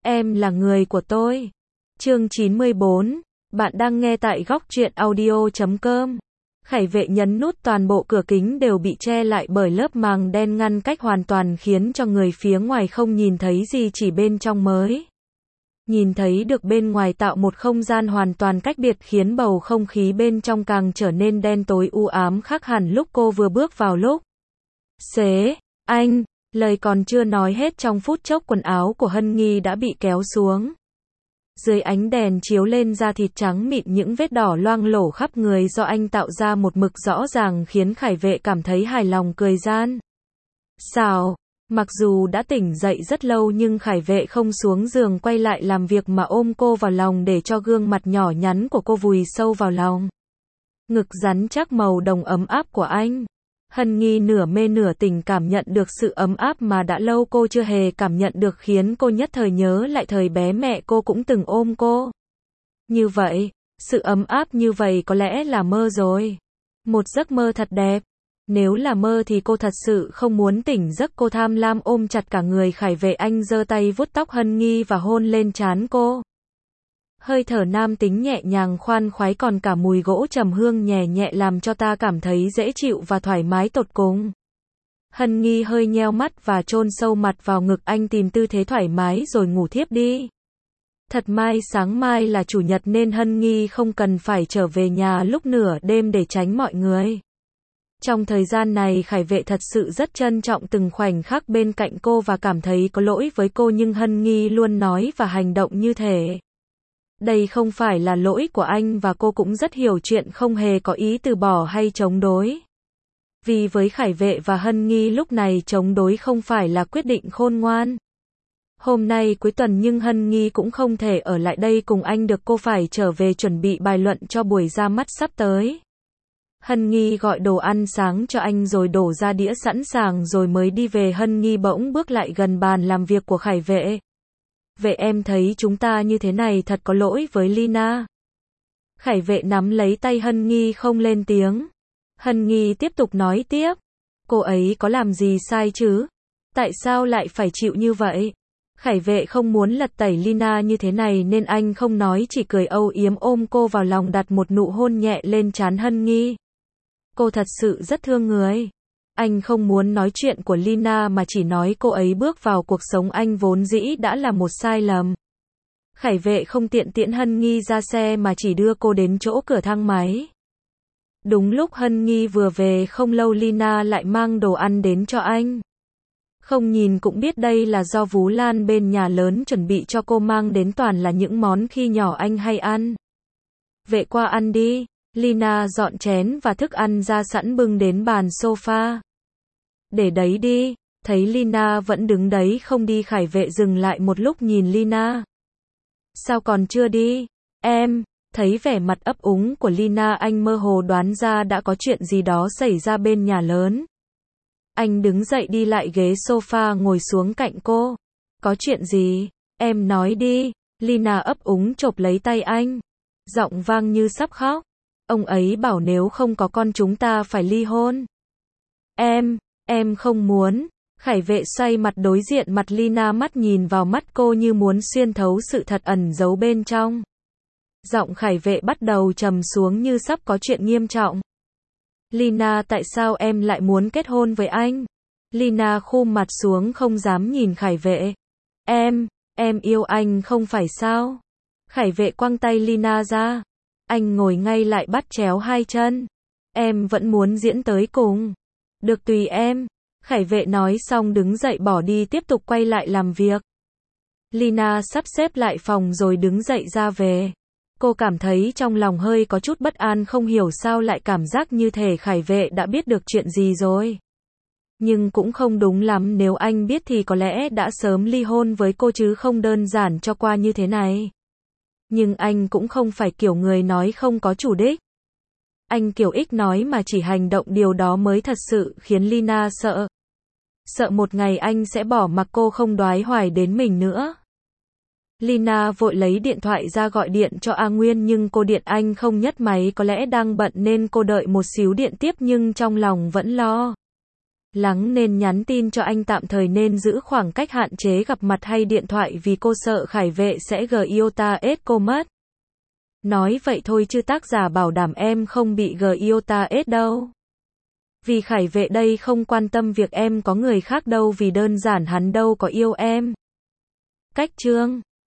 Em là người của tôi. Chương 94. Bạn đang nghe tại góc truyện audio.com. Khải vệ nhấn nút, toàn bộ cửa kính đều bị che lại bởi lớp màng đen ngăn cách hoàn toàn, khiến cho người phía ngoài không nhìn thấy gì, chỉ bên trong mới nhìn thấy được. Bên ngoài tạo một không gian hoàn toàn cách biệt, khiến bầu không khí bên trong càng trở nên đen tối u ám, khác hẳn lúc cô vừa bước vào. Lúc Xế, anh, lời còn chưa nói hết, trong phút chốc quần áo của Hân Nghi đã bị kéo xuống. Dưới ánh đèn chiếu lên, da thịt trắng mịn, những vết đỏ loang lổ khắp người do anh tạo ra một mực rõ ràng, khiến Khải vệ cảm thấy hài lòng, cười gian xảo. Mặc dù đã tỉnh dậy rất lâu nhưng Khải vệ không xuống giường quay lại làm việc mà ôm cô vào lòng để cho gương mặt nhỏ nhắn của cô vùi sâu vào lòng ngực rắn chắc màu đồng ấm áp của anh. Hân Nghi nửa mê nửa tỉnh cảm nhận được sự ấm áp mà đã lâu cô chưa hề cảm nhận được, khiến cô nhất thời nhớ lại thời bé mẹ cô cũng từng ôm cô. Như vậy, sự ấm áp như vậy có lẽ là mơ rồi. Một giấc mơ thật đẹp. Nếu là mơ thì cô thật sự không muốn tỉnh giấc. Cô tham lam ôm chặt cả người Khải vệ, anh giơ tay vuốt tóc Hân Nghi và hôn lên trán cô. Hơi thở nam tính nhẹ nhàng khoan khoái, còn cả mùi gỗ trầm hương nhẹ nhẹ làm cho ta cảm thấy dễ chịu và thoải mái tột cùng. Hân Nghi hơi nheo mắt và chôn sâu mặt vào ngực anh, tìm tư thế thoải mái rồi ngủ thiếp đi. Thật may sáng mai là chủ nhật nên Hân Nghi không cần phải trở về nhà lúc nửa đêm để tránh mọi người. Trong thời gian này Khải vệ thật sự rất trân trọng từng khoảnh khắc bên cạnh cô và cảm thấy có lỗi với cô, nhưng Hân Nghi luôn nói và hành động như thế. Đây không phải là lỗi của anh và cô cũng rất hiểu chuyện, không hề có ý từ bỏ hay chống đối. Vì với Khải vệ và Hân Nghi lúc này chống đối không phải là quyết định khôn ngoan. Hôm nay cuối tuần nhưng Hân Nghi cũng không thể ở lại đây cùng anh được, cô phải trở về chuẩn bị bài luận cho buổi ra mắt sắp tới. Hân Nghi gọi đồ ăn sáng cho anh rồi đổ ra đĩa sẵn sàng rồi mới đi về. Hân Nghi bỗng bước lại gần bàn làm việc của Khải vệ. Vậy em thấy chúng ta như thế này thật có lỗi với Lina. Khải vệ nắm lấy tay Hân Nghi không lên tiếng. Hân Nghi tiếp tục nói tiếp. Cô ấy có làm gì sai chứ? Tại sao lại phải chịu như vậy? Khải vệ không muốn lật tẩy Lina như thế này nên anh không nói, chỉ cười âu yếm ôm cô vào lòng, đặt một nụ hôn nhẹ lên trán Hân Nghi. Cô thật sự rất thương người. Anh không muốn nói chuyện của Lina mà chỉ nói cô ấy bước vào cuộc sống anh vốn dĩ đã là một sai lầm. Khải vệ không tiện tiễn Hân Nghi ra xe mà chỉ đưa cô đến chỗ cửa thang máy. Đúng lúc Hân Nghi vừa về không lâu, Lina lại mang đồ ăn đến cho anh. Không nhìn cũng biết đây là do Vú Lan bên nhà lớn chuẩn bị cho cô, mang đến toàn là những món khi nhỏ anh hay ăn. Vệ qua ăn đi. Lina dọn chén và thức ăn ra sẵn bưng đến bàn sofa. Để đấy đi. Thấy Lina vẫn đứng đấy không đi, Khải vệ dừng lại một lúc nhìn Lina. Sao còn chưa đi? Em. Thấy vẻ mặt ấp úng của Lina, anh mơ hồ đoán ra đã có chuyện gì đó xảy ra bên nhà lớn. Anh đứng dậy đi lại ghế sofa ngồi xuống cạnh cô. Có chuyện gì? Em nói đi. Lina ấp úng chộp lấy tay anh. Giọng vang như sắp khóc. Ông ấy bảo nếu không có con chúng ta phải ly hôn. Em không muốn. Khải vệ xoay mặt đối diện mặt Lina, mắt nhìn vào mắt cô như muốn xuyên thấu sự thật ẩn giấu bên trong. Giọng Khải vệ bắt đầu trầm xuống như sắp có chuyện nghiêm trọng. Lina, tại sao em lại muốn kết hôn với anh? Lina khum mặt xuống không dám nhìn Khải vệ. Em yêu anh không phải sao? Khải vệ quăng tay Lina ra. Anh ngồi ngay lại bắt chéo hai chân. Em vẫn muốn diễn tới cùng. Được, tùy em. Khải vệ nói xong đứng dậy bỏ đi, tiếp tục quay lại làm việc. Lina sắp xếp lại phòng rồi đứng dậy ra về. Cô cảm thấy trong lòng hơi có chút bất an, không hiểu sao lại cảm giác như thể Khải vệ đã biết được chuyện gì rồi. Nhưng cũng không đúng lắm, nếu anh biết thì có lẽ đã sớm ly hôn với cô chứ không đơn giản cho qua như thế này. Nhưng anh cũng không phải kiểu người nói không có chủ đích. Anh kiểu ích nói mà chỉ hành động, điều đó mới thật sự khiến Lina sợ. Sợ một ngày anh sẽ bỏ mặc cô, không đoái hoài đến mình nữa. Lina vội lấy điện thoại ra gọi điện cho A Nguyên nhưng cô điện anh không nhấc máy, có lẽ đang bận nên cô đợi một xíu điện tiếp nhưng trong lòng vẫn lo Lắng nên nhắn tin cho anh tạm thời nên giữ khoảng cách hạn chế gặp mặt hay điện thoại vì cô sợ Khải Vệ sẽ giota ết cô mất. Nói vậy thôi chứ tác giả bảo đảm em không bị giota ết đâu. Vì Khải Vệ đây không quan tâm việc em có người khác đâu vì đơn giản hắn đâu có yêu em. Cách chương